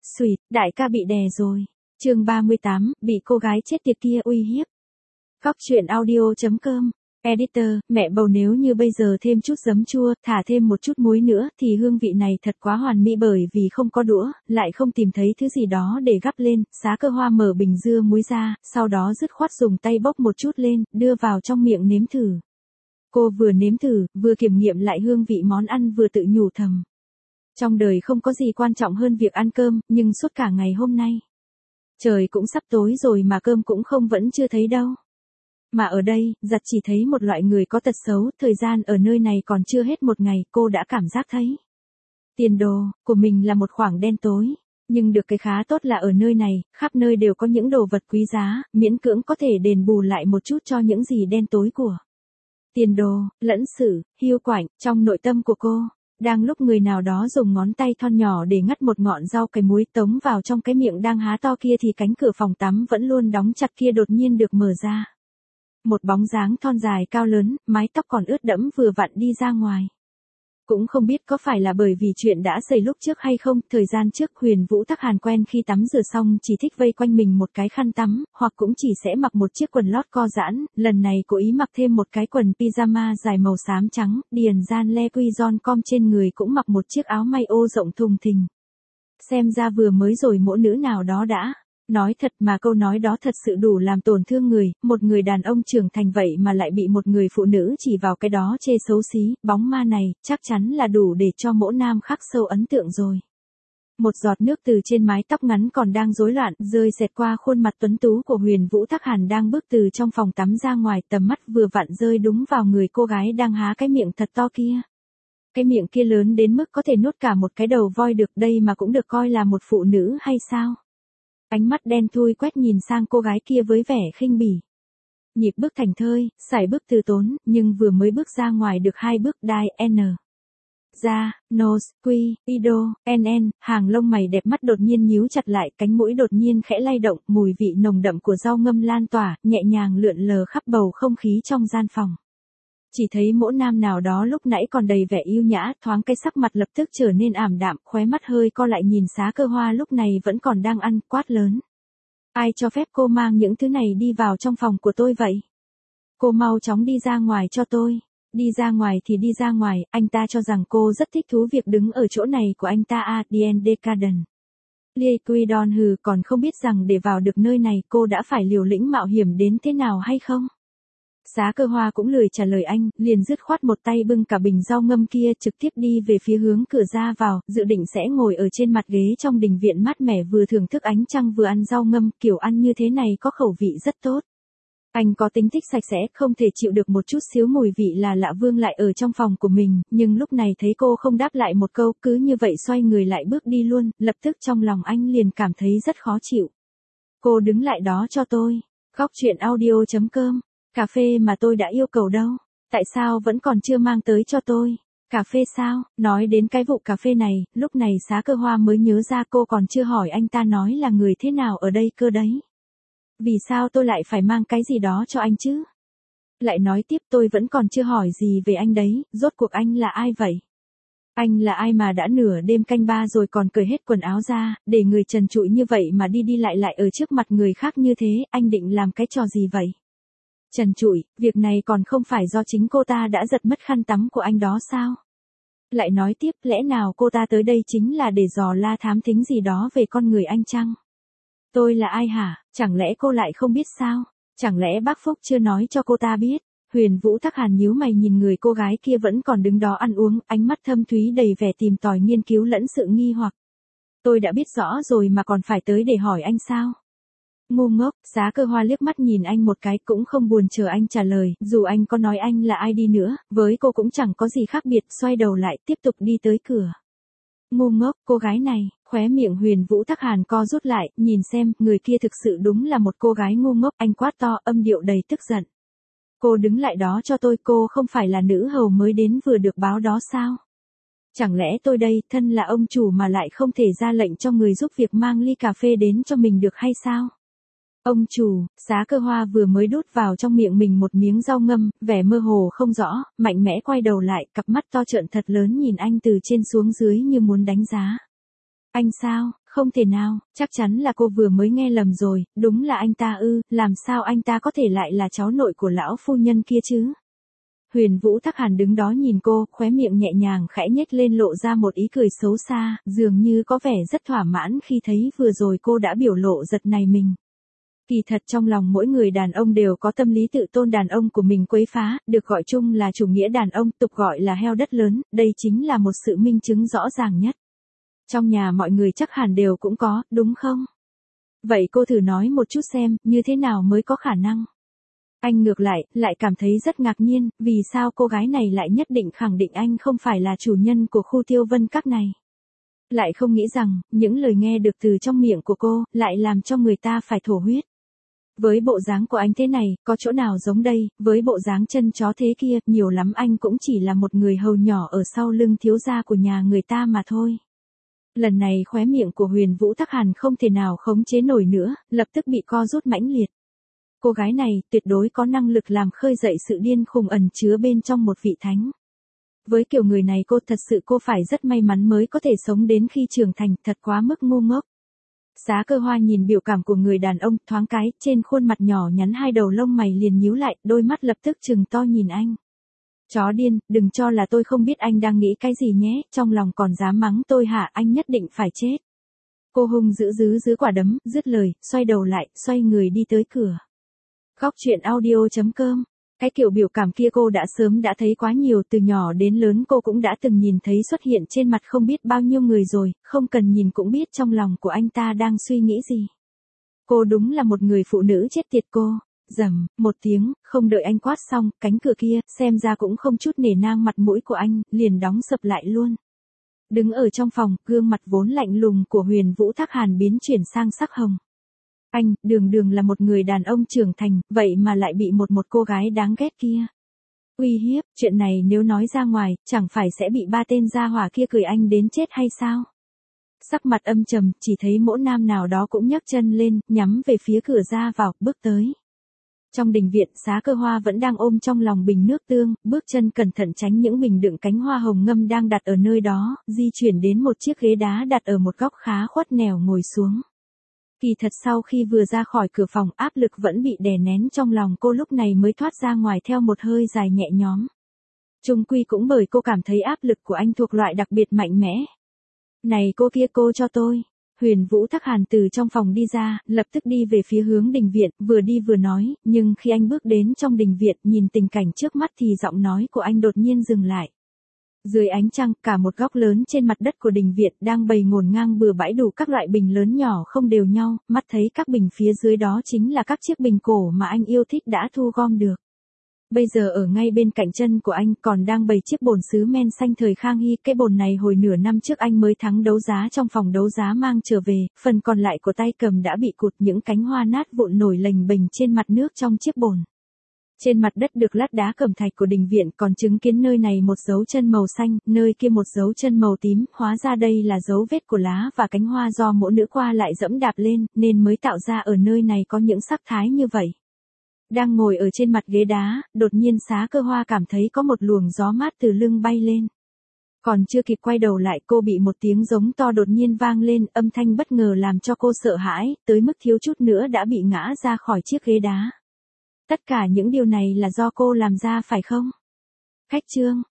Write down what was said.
Xùi, đại ca bị đè rồi. Chương 38, bị cô gái chết tiệt kia uy hiếp. Cóc truyện audio.com. Editor, mẹ bầu nếu như bây giờ thêm chút giấm chua, thả thêm một chút muối nữa thì hương vị này thật quá hoàn mỹ, bởi vì không có đũa, lại không tìm thấy thứ gì đó để gắp lên. Xá Cơ Hoa mở bình dưa muối ra, sau đó dứt khoát dùng tay bốc một chút lên, đưa vào trong miệng nếm thử. Cô vừa nếm thử, vừa kiểm nghiệm lại hương vị món ăn, vừa tự nhủ thầm. Trong đời không có gì quan trọng hơn việc ăn cơm, nhưng suốt cả ngày hôm nay. Trời cũng sắp tối rồi mà cơm cũng vẫn chưa thấy đâu. Mà ở đây, giặt chỉ thấy một loại người có tật xấu, thời gian ở nơi này còn chưa hết một ngày, cô đã cảm giác thấy. Tiền đồ của mình là một khoảng đen tối. Nhưng được cái khá tốt là ở nơi này, khắp nơi đều có những đồ vật quý giá, miễn cưỡng có thể đền bù lại một chút cho những gì đen tối của. Tiền đồ, lẫn sự, hiu quạnh, trong nội tâm của cô. Đang lúc người nào đó dùng ngón tay thon nhỏ để ngắt một ngọn rau cải muối tống vào trong cái miệng đang há to kia thì cánh cửa phòng tắm vẫn luôn đóng chặt kia đột nhiên được mở ra. Một bóng dáng thon dài cao lớn, mái tóc còn ướt đẫm vừa vặn đi ra ngoài. Cũng không biết có phải là bởi vì chuyện đã xảy lúc trước hay không, thời gian trước Huyền Vũ Tắc Hàn quen khi tắm rửa xong chỉ thích vây quanh mình một cái khăn tắm, hoặc cũng chỉ sẽ mặc một chiếc quần lót co giãn, lần này cố ý mặc thêm một cái quần pyjama dài màu xám trắng, điền gian le quy giòn com trên người cũng mặc một chiếc áo may ô rộng thùng thình. Xem ra vừa mới rồi mỗ nữ nào đó đã. Nói thật mà câu nói đó thật sự đủ làm tổn thương người, một người đàn ông trưởng thành vậy mà lại bị một người phụ nữ chỉ vào cái đó chê xấu xí, bóng ma này, chắc chắn là đủ để cho mỗ nam khắc sâu ấn tượng rồi. Một giọt nước từ trên mái tóc ngắn còn đang rối loạn, rơi xẹt qua khuôn mặt tuấn tú của Huyền Vũ Tắc Hàn đang bước từ trong phòng tắm ra ngoài, tầm mắt vừa vặn rơi đúng vào người cô gái đang há cái miệng thật to kia. Cái miệng kia lớn đến mức có thể nuốt cả một cái đầu voi được, đây mà cũng được coi là một phụ nữ hay sao? Ánh mắt đen thui quét nhìn sang cô gái kia với vẻ khinh bỉ. Nhịp bước thành thơi, sải bước từ tốn, nhưng vừa mới bước ra ngoài được hai bước đai N. Ra, nose, quy, ido, NN, hàng lông mày đẹp mắt đột nhiên nhíu chặt lại, cánh mũi đột nhiên khẽ lay động, mùi vị nồng đậm của rau ngâm lan tỏa, nhẹ nhàng lượn lờ khắp bầu không khí trong gian phòng. Chỉ thấy mỗ nam nào đó lúc nãy còn đầy vẻ yêu nhã, thoáng cái sắc mặt lập tức trở nên ảm đạm, khóe mắt hơi co lại nhìn Xá Cơ Hoa lúc này vẫn còn đang ăn, quát lớn. Ai cho phép cô mang những thứ này đi vào trong phòng của tôi vậy? Cô mau chóng đi ra ngoài cho tôi. Đi ra ngoài thì đi ra ngoài, anh ta cho rằng cô rất thích thú việc đứng ở chỗ này của anh ta à, Dien Decadent. Lee Quidon hừ, còn không biết rằng để vào được nơi này cô đã phải liều lĩnh mạo hiểm đến thế nào hay không? Xá Cơ Hoa cũng lười trả lời anh, liền dứt khoát một tay bưng cả bình rau ngâm kia trực tiếp đi về phía hướng cửa ra vào, dự định sẽ ngồi ở trên mặt ghế trong đình viện mát mẻ vừa thưởng thức ánh trăng vừa ăn rau ngâm, kiểu ăn như thế này có khẩu vị rất tốt. Anh có tính thích sạch sẽ, không thể chịu được một chút xíu mùi vị là lạ vương lại ở trong phòng của mình, nhưng lúc này thấy cô không đáp lại một câu, cứ như vậy xoay người lại bước đi luôn, lập tức trong lòng anh liền cảm thấy rất khó chịu. Cô đứng lại đó cho tôi. Cóc truyện audio.com. Cà phê mà tôi đã yêu cầu đâu? Tại sao vẫn còn chưa mang tới cho tôi? Cà phê sao? Nói đến cái vụ cà phê này, lúc này Xá Cơ Hoa mới nhớ ra cô còn chưa hỏi anh ta nói là người thế nào ở đây cơ đấy. Vì sao tôi lại phải mang cái gì đó cho anh chứ? Lại nói tiếp tôi vẫn còn chưa hỏi gì về anh đấy, rốt cuộc anh là ai vậy? Anh là ai mà đã nửa đêm canh ba rồi còn cởi hết quần áo ra, để người trần trụi như vậy mà đi đi lại lại ở trước mặt người khác như thế, anh định làm cái trò gì vậy? Trần trụi, việc này còn không phải do chính cô ta đã giật mất khăn tắm của anh đó sao? Lại nói tiếp, lẽ nào cô ta tới đây chính là để dò la thám thính gì đó về con người anh chăng? Tôi là ai hả? Chẳng lẽ cô lại không biết sao? Chẳng lẽ bác Phúc chưa nói cho cô ta biết? Huyền Vũ Tắc Hàn nhíu mày nhìn người cô gái kia vẫn còn đứng đó ăn uống, ánh mắt thâm thúy đầy vẻ tìm tòi nghiên cứu lẫn sự nghi hoặc. Tôi đã biết rõ rồi mà còn phải tới để hỏi anh sao? Ngu ngốc, Xá Cơ Hoa liếc mắt nhìn anh một cái cũng không buồn chờ anh trả lời, dù anh có nói anh là ai đi nữa, với cô cũng chẳng có gì khác biệt, xoay đầu lại tiếp tục đi tới cửa. Ngu ngốc, cô gái này, khóe miệng Huyền Vũ Tắc Hàn co rút lại, nhìn xem, người kia thực sự đúng là một cô gái ngu ngốc, anh quát to, âm điệu đầy tức giận. Cô đứng lại đó cho tôi, cô không phải là nữ hầu mới đến vừa được báo đó sao? Chẳng lẽ tôi đây, thân là ông chủ mà lại không thể ra lệnh cho người giúp việc mang ly cà phê đến cho mình được hay sao? Ông chủ, Xá Cơ Hoa vừa mới đút vào trong miệng mình một miếng rau ngâm, vẻ mơ hồ không rõ, mạnh mẽ quay đầu lại, cặp mắt to trợn thật lớn nhìn anh từ trên xuống dưới như muốn đánh giá. Anh sao, Không thể nào, chắc chắn là cô vừa mới nghe lầm rồi, đúng là anh ta ư, làm sao anh ta có thể lại là cháu nội của lão phu nhân kia chứ? Huyền Vũ Thác Hàn đứng đó nhìn cô, khóe miệng nhẹ nhàng khẽ nhếch lên lộ ra một ý cười xấu xa, dường như có vẻ rất thỏa mãn khi thấy vừa rồi cô đã biểu lộ giật này mình. Kỳ thật trong lòng mỗi người đàn ông đều có tâm lý tự tôn đàn ông của mình quấy phá, được gọi chung là chủ nghĩa đàn ông, tục gọi là heo đất lớn, đây chính là một sự minh chứng rõ ràng nhất. Trong nhà mọi người chắc hẳn đều cũng có, đúng không? Vậy cô thử nói một chút xem, như thế nào mới có khả năng? Anh ngược lại cảm thấy rất ngạc nhiên, vì sao cô gái này lại nhất định khẳng định anh không phải là chủ nhân của khu Tiêu Vân Các này. Lại không nghĩ rằng, những lời nghe được từ trong miệng của cô, lại làm cho người ta phải thổ huyết. Với bộ dáng của anh thế này, có chỗ nào giống đây, với bộ dáng chân chó thế kia, nhiều lắm anh cũng chỉ là một người hầu nhỏ ở sau lưng thiếu gia của nhà người ta mà thôi. Lần này khóe miệng của Huyền Vũ Thác Hàn không thể nào khống chế nổi nữa, lập tức bị co rút mãnh liệt. Cô gái này tuyệt đối có năng lực làm khơi dậy sự điên khùng ẩn chứa bên trong một vị thánh. Với kiểu người này thật sự cô phải rất may mắn mới có thể sống đến khi trưởng thành, thật quá mức ngu ngốc. Giá Cơ Hoa nhìn biểu cảm của người đàn ông, thoáng cái, trên khuôn mặt nhỏ nhắn hai đầu lông mày liền nhíu lại, đôi mắt lập tức trừng to nhìn anh. Chó điên, đừng cho là tôi không biết anh đang nghĩ cái gì nhé, trong lòng còn dám mắng tôi hả, anh nhất định phải chết. Cô hung giữ quả đấm, dứt lời, xoay đầu lại, xoay người đi tới cửa. Góc truyện audio.com. Cái kiểu biểu cảm kia cô đã sớm đã thấy quá nhiều, từ nhỏ đến lớn cô cũng đã từng nhìn thấy xuất hiện trên mặt không biết bao nhiêu người rồi, không cần nhìn cũng biết trong lòng của anh ta đang suy nghĩ gì. Cô đúng là một người phụ nữ chết tiệt cô. Rầm, một tiếng, không đợi anh quát xong, cánh cửa kia, xem ra cũng không chút nể nang mặt mũi của anh, liền đóng sập lại luôn. Đứng ở trong phòng, gương mặt vốn lạnh lùng của Huyền Vũ Thác Hàn biến chuyển sang sắc hồng. Anh, đường là một người đàn ông trưởng thành, vậy mà lại bị một cô gái đáng ghét kia uy hiếp, chuyện này nếu nói ra ngoài, chẳng phải sẽ bị ba tên gia hỏa kia cười anh đến chết hay sao? Sắc mặt âm trầm, chỉ thấy mỗi nam nào đó cũng nhấc chân lên, nhắm về phía cửa ra vào, bước tới. Trong đình viện, Giá Cơ Hoa vẫn đang ôm trong lòng bình nước tương, bước chân cẩn thận tránh những bình đựng cánh hoa hồng ngâm đang đặt ở nơi đó, di chuyển đến một chiếc ghế đá đặt ở một góc khá khuất nẻo ngồi xuống. Kỳ thật sau khi vừa ra khỏi cửa phòng, áp lực vẫn bị đè nén trong lòng cô lúc này mới thoát ra ngoài theo một hơi dài nhẹ nhõm. Chung quy cũng bởi cô cảm thấy áp lực của anh thuộc loại đặc biệt mạnh mẽ. Này cô kia, cô cho tôi. Huyền Vũ Thác Hàn từ trong phòng đi ra, lập tức đi về phía hướng đình viện, vừa đi vừa nói, nhưng khi anh bước đến trong đình viện, nhìn tình cảnh trước mắt thì giọng nói của anh đột nhiên dừng lại. Dưới ánh trăng, cả một góc lớn trên mặt đất của đình viện đang bày ngổn ngang bừa bãi đủ các loại bình lớn nhỏ không đều nhau, mắt thấy các bình phía dưới đó chính là các chiếc bình cổ mà anh yêu thích đã thu gom được. Bây giờ ở ngay bên cạnh chân của anh còn đang bày chiếc bồn sứ men xanh thời Khang Hy, cái bồn này hồi nửa năm trước anh mới thắng đấu giá trong phòng đấu giá mang trở về, phần còn lại của tay cầm đã bị cụt, những cánh hoa nát vụn nổi lềnh bềnh trên mặt nước trong chiếc bồn. Trên mặt đất được lát đá cẩm thạch của đình viện còn chứng kiến nơi này một dấu chân màu xanh, nơi kia một dấu chân màu tím, hóa ra đây là dấu vết của lá và cánh hoa do mỗi nữ qua lại dẫm đạp lên, nên mới tạo ra ở nơi này có những sắc thái như vậy. Đang ngồi ở trên mặt ghế đá, đột nhiên Giá Cơ Hoa cảm thấy có một luồng gió mát từ lưng bay lên. Còn chưa kịp quay đầu lại cô bị một tiếng giống to đột nhiên vang lên, âm thanh bất ngờ làm cho cô sợ hãi, tới mức thiếu chút nữa đã bị ngã ra khỏi chiếc ghế đá. Tất cả những điều này là do cô làm ra phải không? Khách trương,